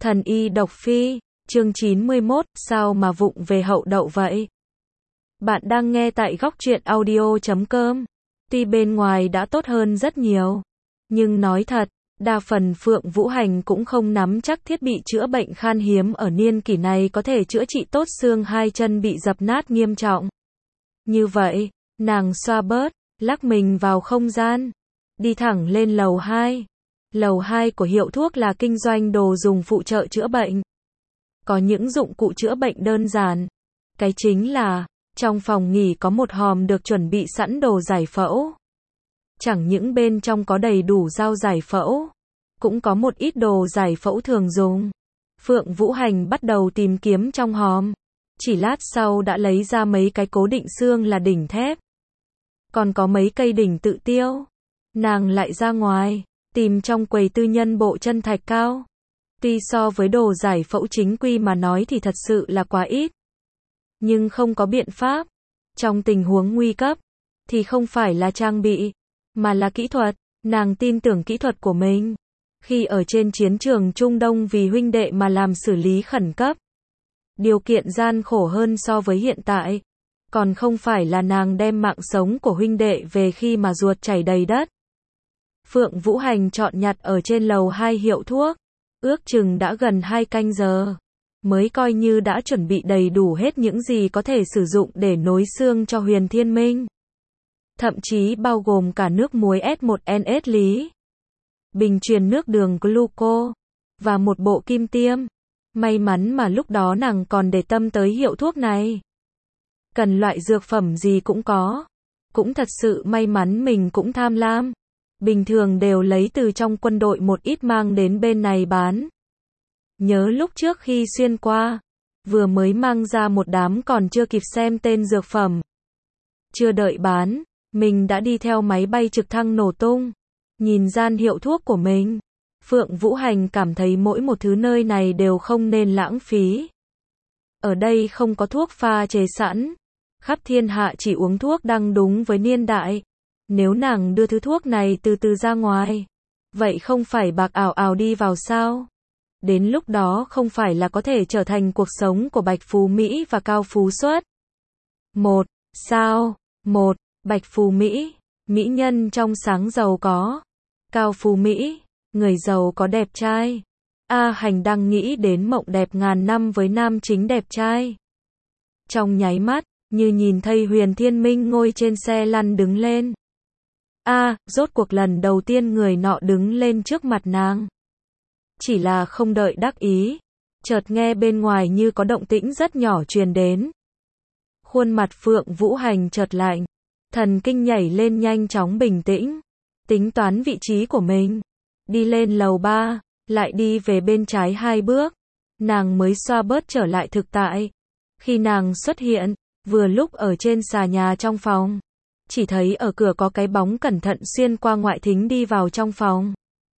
Thần y độc phi, chương 91, sao mà vụng về hậu đậu vậy? Bạn đang nghe tại góc truyện audio.com. Tuy bên ngoài đã tốt hơn rất nhiều, nhưng nói thật, đa phần Phượng Vũ Hành cũng không nắm chắc thiết bị chữa bệnh khan hiếm ở niên kỷ này có thể chữa trị tốt xương hai chân bị dập nát nghiêm trọng. Như vậy, nàng xoa bớt, lắc mình vào không gian, đi thẳng lên lầu 2. Lầu 2 của hiệu thuốc là kinh doanh đồ dùng phụ trợ chữa bệnh. Có những dụng cụ chữa bệnh đơn giản. Cái chính là, trong phòng nghỉ có một hòm được chuẩn bị sẵn đồ giải phẫu. Chẳng những bên trong có đầy đủ dao giải phẫu, cũng có một ít đồ giải phẫu thường dùng. Phượng Vũ Hành bắt đầu tìm kiếm trong hòm. Chỉ lát sau đã lấy ra mấy cái cố định xương là đỉnh thép. Còn có mấy cây đỉnh tự tiêu. Nàng lại ra ngoài, tìm trong quầy tư nhân bộ chân thạch cao. Tuy so với đồ giải phẫu chính quy mà nói thì thật sự là quá ít. Nhưng không có biện pháp. Trong tình huống nguy cấp, thì không phải là trang bị, mà là kỹ thuật. Nàng tin tưởng kỹ thuật của mình. Khi ở trên chiến trường Trung Đông vì huynh đệ mà làm xử lý khẩn cấp. Điều kiện gian khổ hơn so với hiện tại. Còn không phải là nàng đem mạng sống của huynh đệ về khi mà ruột chảy đầy đất. Phượng Vũ Hành chọn nhặt ở trên lầu 2 hiệu thuốc. Ước chừng đã gần 2 canh giờ. Mới coi như đã chuẩn bị đầy đủ hết những gì có thể sử dụng để nối xương cho Huyền Thiên Minh. Thậm chí bao gồm cả nước muối S1NS lý. Bình truyền nước đường gluco. Và một bộ kim tiêm. May mắn mà lúc đó nàng còn để tâm tới hiệu thuốc này. Cần loại dược phẩm gì cũng có. Cũng thật sự may mắn mình cũng tham lam. Bình thường đều lấy từ trong quân đội một ít mang đến bên này bán. Nhớ lúc trước khi xuyên qua, vừa mới mang ra một đám còn chưa kịp xem tên dược phẩm. Chưa đợi bán, mình đã đi theo máy bay trực thăng nổ tung. Nhìn gian hiệu thuốc của mình, Phượng Vũ Hành cảm thấy mỗi một thứ nơi này đều không nên lãng phí. Ở đây không có thuốc pha chế sẵn. Khắp thiên hạ chỉ uống thuốc đang đúng với niên đại. Nếu nàng đưa thứ thuốc này từ từ ra ngoài, vậy không phải bạc ảo ảo đi vào sao? Đến lúc đó không phải là có thể trở thành cuộc sống của Bạch Phú Mỹ và Cao Phú Xuất. Sao? Bạch Phú Mỹ, mỹ nhân trong sáng giàu có. Cao Phú Mỹ, người giàu có đẹp trai. Hành đang nghĩ đến mộng đẹp ngàn năm với nam chính đẹp trai. Trong nháy mắt, như nhìn thấy Huyền Thiên Minh ngồi trên xe lăn đứng lên. Rốt cuộc lần đầu tiên người nọ đứng lên trước mặt nàng. Chỉ là không đợi đắc ý, chợt nghe bên ngoài như có động tĩnh rất nhỏ truyền đến. Khuôn mặt Phượng Vũ Hành chợt lạnh, thần kinh nhảy lên nhanh chóng bình tĩnh, tính toán vị trí của mình. Đi lên lầu 3, lại đi về bên trái 2 bước, nàng mới xoa bớt trở lại thực tại. Khi nàng xuất hiện, vừa lúc ở trên xà nhà trong phòng. Chỉ thấy ở cửa có cái bóng cẩn thận xuyên qua ngoại thính đi vào trong phòng.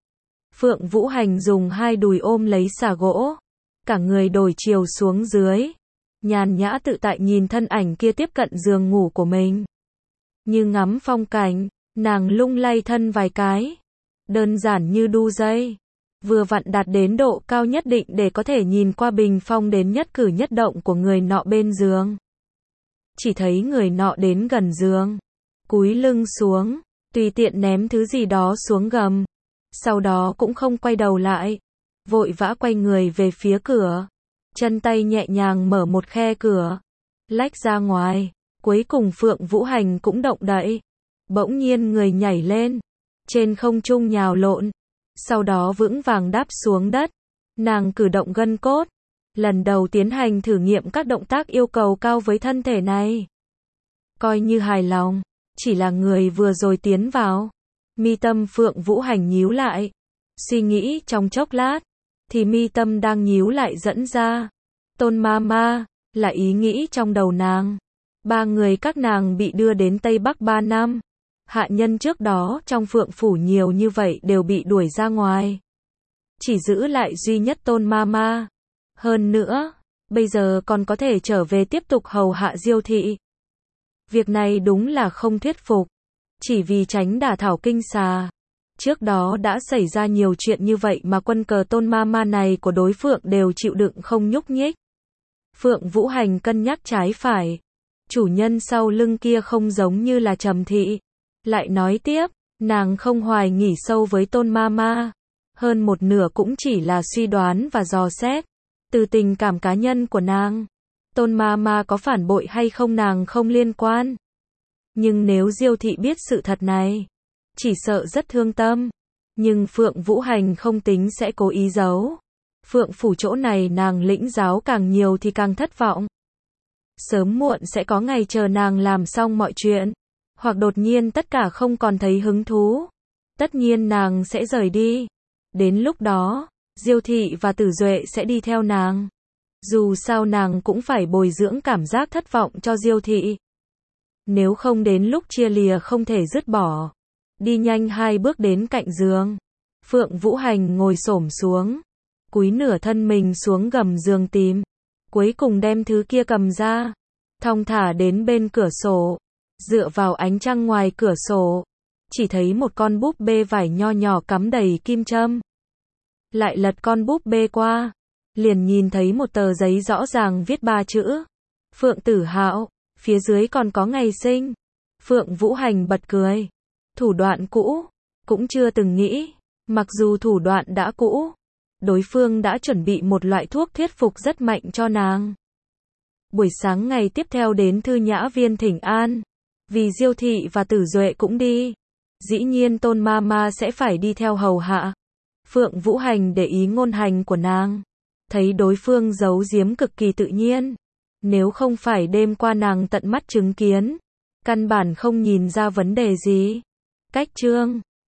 Phượng Vũ Hành dùng hai đùi ôm lấy xà gỗ. Cả người đổi chiều xuống dưới. Nhàn nhã tự tại nhìn thân ảnh kia tiếp cận giường ngủ của mình. Như ngắm phong cảnh, nàng lung lay thân vài cái. Đơn giản như đu dây. Vừa vặn đạt đến độ cao nhất định để có thể nhìn qua bình phong đến nhất cử nhất động của người nọ bên giường. Chỉ thấy người nọ đến gần giường. Cúi lưng xuống, tùy tiện ném thứ gì đó xuống gầm. Sau đó cũng không quay đầu lại. Vội vã quay người về phía cửa. Chân tay nhẹ nhàng mở một khe cửa. Lách ra ngoài. Cuối cùng Phượng Vũ Hành cũng động đậy. Bỗng nhiên người nhảy lên. Trên không trung nhào lộn. Sau đó vững vàng đáp xuống đất. Nàng cử động gân cốt. Lần đầu tiến hành thử nghiệm các động tác yêu cầu cao với thân thể này. Coi như hài lòng. Chỉ là người vừa rồi tiến vào. Mi tâm Phượng Vũ Hành nhíu lại. Suy nghĩ trong chốc lát. Thì mi tâm đang nhíu lại dẫn ra. Tôn Mama, là ý nghĩ trong đầu nàng. 3 người các nàng bị đưa đến Tây Bắc 3 năm. Hạ nhân trước đó trong Phượng Phủ nhiều như vậy đều bị đuổi ra ngoài. Chỉ giữ lại duy nhất Tôn Mama. Hơn nữa, bây giờ còn có thể trở về tiếp tục hầu hạ Diêu thị. Việc này đúng là không thuyết phục. Chỉ vì tránh đả thảo kinh xà. Trước đó đã xảy ra nhiều chuyện như vậy mà quân cờ Tôn Mama này của đối Phượng đều chịu đựng không nhúc nhích. Phượng Vũ Hành cân nhắc trái phải. Chủ nhân sau lưng kia không giống như là Trầm Thị. Lại nói tiếp, nàng không hoài nghỉ sâu với Tôn Mama. Hơn một nửa cũng chỉ là suy đoán và dò xét. Từ tình cảm cá nhân của nàng. Tôn Mama có phản bội hay không nàng không liên quan. Nhưng nếu Diêu Thị biết sự thật này, chỉ sợ rất thương tâm. Nhưng Phượng Vũ Hành không tính sẽ cố ý giấu. Phượng phủ chỗ này nàng lĩnh giáo càng nhiều thì càng thất vọng. Sớm muộn sẽ có ngày chờ nàng làm xong mọi chuyện. Hoặc đột nhiên tất cả không còn thấy hứng thú. Tất nhiên nàng sẽ rời đi. Đến lúc đó, Diêu Thị và Tử Duệ sẽ đi theo nàng. Dù sao nàng cũng phải bồi dưỡng cảm giác thất vọng cho Diêu Thị. Nếu không đến lúc chia lìa không thể dứt bỏ. Đi nhanh 2 bước đến cạnh giường. Phượng Vũ Hành ngồi xổm xuống. Cúi nửa thân mình xuống gầm giường tìm. Cuối cùng đem thứ kia cầm ra. Thong thả đến bên cửa sổ. Dựa vào ánh trăng ngoài cửa sổ. Chỉ thấy một con búp bê vải nho nhỏ cắm đầy kim châm. Lại lật con búp bê qua. Liền nhìn thấy một tờ giấy rõ ràng viết 3 chữ. Phượng Tử Hạo. Phía dưới còn có ngày sinh. Phượng Vũ Hành bật cười. Thủ đoạn cũ. Cũng chưa từng nghĩ. Mặc dù thủ đoạn đã cũ. Đối phương đã chuẩn bị một loại thuốc thuyết phục rất mạnh cho nàng. Buổi sáng ngày tiếp theo đến Thư Nhã Viên thỉnh an. Vì Diêu Thị và Tử Duệ cũng đi. Dĩ nhiên Tôn Mama sẽ phải đi theo hầu hạ. Phượng Vũ Hành để ý ngôn hành của nàng. Thấy đối phương giấu giếm cực kỳ tự nhiên. Nếu không phải đêm qua nàng tận mắt chứng kiến. Căn bản không nhìn ra vấn đề gì. Cách chương